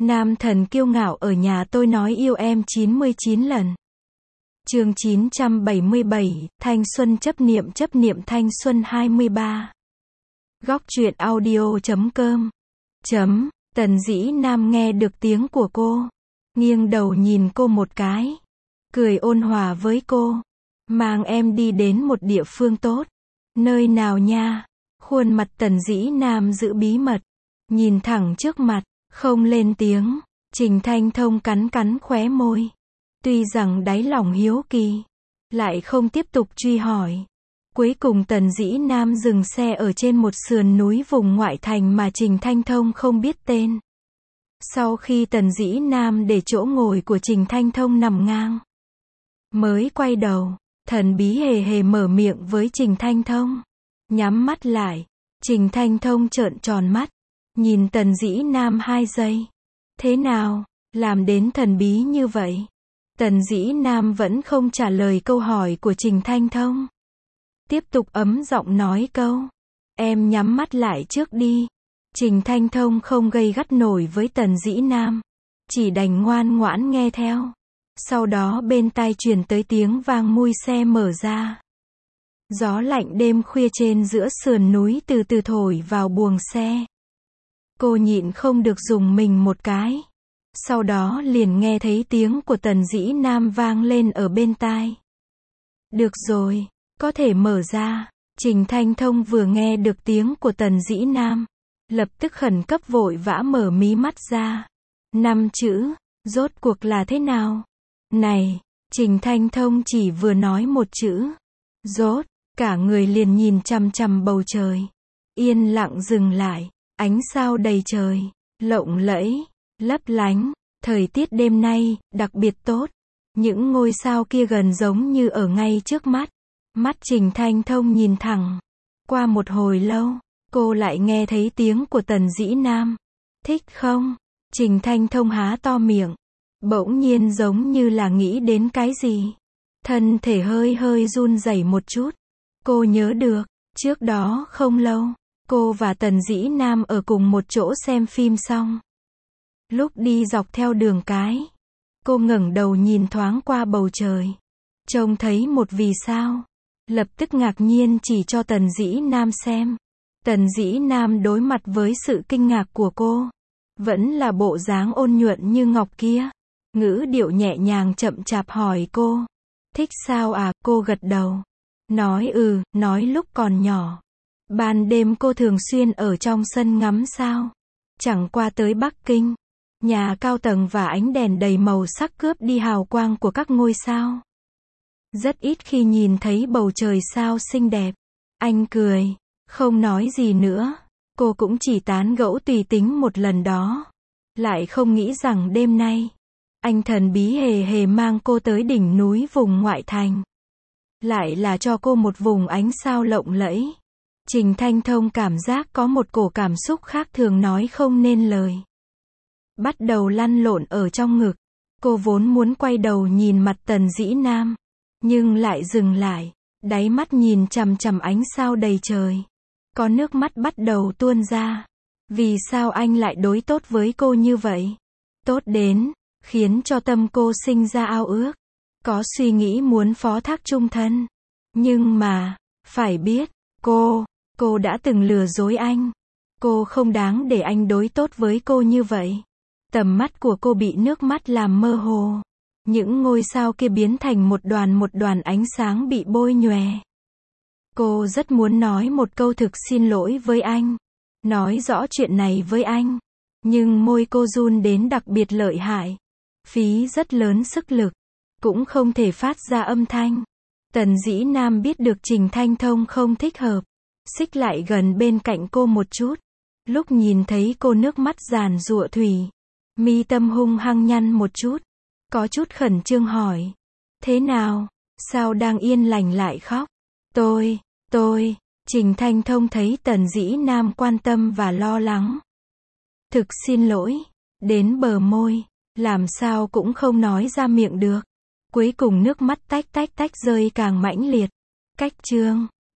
Nam thần kiêu ngạo ở nhà tôi nói yêu em 99 lần. Chương 977, thanh xuân chấp niệm thanh xuân 23. Góc truyện audio.com. Tần Dĩ Nam nghe được tiếng của cô, nghiêng đầu nhìn cô một cái, cười ôn hòa với cô. Mang em đi đến một địa phương tốt. Nơi nào nha? Khuôn mặt Tần Dĩ Nam giữ bí mật, nhìn thẳng trước mặt, không lên tiếng. Trình Thanh Thông cắn khóe môi. Tuy rằng đáy lòng hiếu kỳ, lại không tiếp tục truy hỏi. Cuối cùng Tần Dĩ Nam dừng xe ở trên một sườn núi vùng ngoại thành mà Trình Thanh Thông không biết tên. Sau khi Tần Dĩ Nam để chỗ ngồi của Trình Thanh Thông nằm ngang, mới quay đầu, thần bí hề mở miệng với Trình Thanh Thông. Nhắm mắt lại, Trình Thanh Thông trợn tròn mắt, nhìn Tần Dĩ Nam 2 giây. Thế nào, làm đến thần bí như vậy? Tần Dĩ Nam vẫn không trả lời câu hỏi của Trình Thanh Thông. Tiếp tục ấm giọng nói câu. Em nhắm mắt lại trước đi. Trình Thanh Thông không gây gắt nổi với Tần Dĩ Nam, chỉ đành ngoan ngoãn nghe theo. Sau đó bên tai truyền tới tiếng vang mui xe mở ra. Gió lạnh đêm khuya trên giữa sườn núi từ từ thổi vào buồng xe. Cô nhịn không được rùng mình một cái. Sau đó liền nghe thấy tiếng của Tần Dĩ Nam vang lên ở bên tai. Được rồi, có thể mở ra. Trình Thanh Thông vừa nghe được tiếng của Tần Dĩ Nam, lập tức khẩn cấp vội vã mở mí mắt ra. 5 chữ, rốt cuộc là thế nào? Này, Trình Thanh Thông chỉ vừa nói một chữ, rốt, cả người liền nhìn chằm chằm bầu trời. Yên lặng dừng lại, ánh sao đầy trời, lộng lẫy, lấp lánh, thời tiết đêm nay, đặc biệt tốt. Những ngôi sao kia gần giống như ở ngay trước mắt. Mắt Trình Thanh Thông nhìn thẳng. Qua một hồi lâu, cô lại nghe thấy tiếng của Tần Dĩ Nam. Thích không? Trình Thanh Thông há to miệng. Bỗng nhiên giống như là nghĩ đến cái gì. Thân thể hơi run rẩy một chút. Cô nhớ được, trước đó không lâu, cô và Tần Dĩ Nam ở cùng một chỗ xem phim xong. Lúc đi dọc theo đường cái, cô ngẩng đầu nhìn thoáng qua bầu trời, trông thấy một vì sao. Lập tức ngạc nhiên chỉ cho Tần Dĩ Nam xem. Tần Dĩ Nam đối mặt với sự kinh ngạc của cô, vẫn là bộ dáng ôn nhuận như ngọc kia. Ngữ điệu nhẹ nhàng chậm chạp hỏi cô. Thích sao à? Cô gật đầu. Nói lúc còn nhỏ. Ban đêm cô thường xuyên ở trong sân ngắm sao. Chẳng qua tới Bắc Kinh, nhà cao tầng và ánh đèn đầy màu sắc cướp đi hào quang của các ngôi sao. Rất ít khi nhìn thấy bầu trời sao xinh đẹp. Anh cười, không nói gì nữa. Cô cũng chỉ tán gẫu tùy tính một lần đó. Lại không nghĩ rằng đêm nay, anh thần bí hề mang cô tới đỉnh núi vùng ngoại thành. Lại là cho cô một vùng ánh sao lộng lẫy. Trình Thanh Thông cảm giác có một cổ cảm xúc khác thường nói không nên lời. Bắt đầu lăn lộn ở trong ngực. Cô vốn muốn quay đầu nhìn mặt Tần Dĩ Nam, nhưng lại dừng lại, đáy mắt nhìn chằm chằm ánh sao đầy trời. Có nước mắt bắt đầu tuôn ra. Vì sao anh lại đối tốt với cô như vậy? Tốt đến, khiến cho tâm cô sinh ra ao ước. Có suy nghĩ muốn phó thác chung thân. Nhưng mà, phải biết, cô đã từng lừa dối anh. Cô không đáng để anh đối tốt với cô như vậy. Tầm mắt của cô bị nước mắt làm mơ hồ. Những ngôi sao kia biến thành một đoàn ánh sáng bị bôi nhòe. Cô rất muốn nói một câu thực xin lỗi với anh. Nói rõ chuyện này với anh. Nhưng môi cô run đến đặc biệt lợi hại. Phí rất lớn sức lực. Cũng không thể phát ra âm thanh. Tần Dĩ Nam biết được Trình Thanh Thông không thích hợp. Xích lại gần bên cạnh cô một chút. Lúc nhìn thấy cô nước mắt giàn giụa thủy, mi tâm hung hăng nhăn một chút. Có chút khẩn trương hỏi. Thế nào? Sao đang yên lành lại khóc? Tôi. Trình Thanh Thông thấy Tần Dĩ Nam quan tâm và lo lắng. Thực xin lỗi. Đến bờ môi, làm sao cũng không nói ra miệng được. Cuối cùng nước mắt tách rơi càng mãnh liệt. Cách chương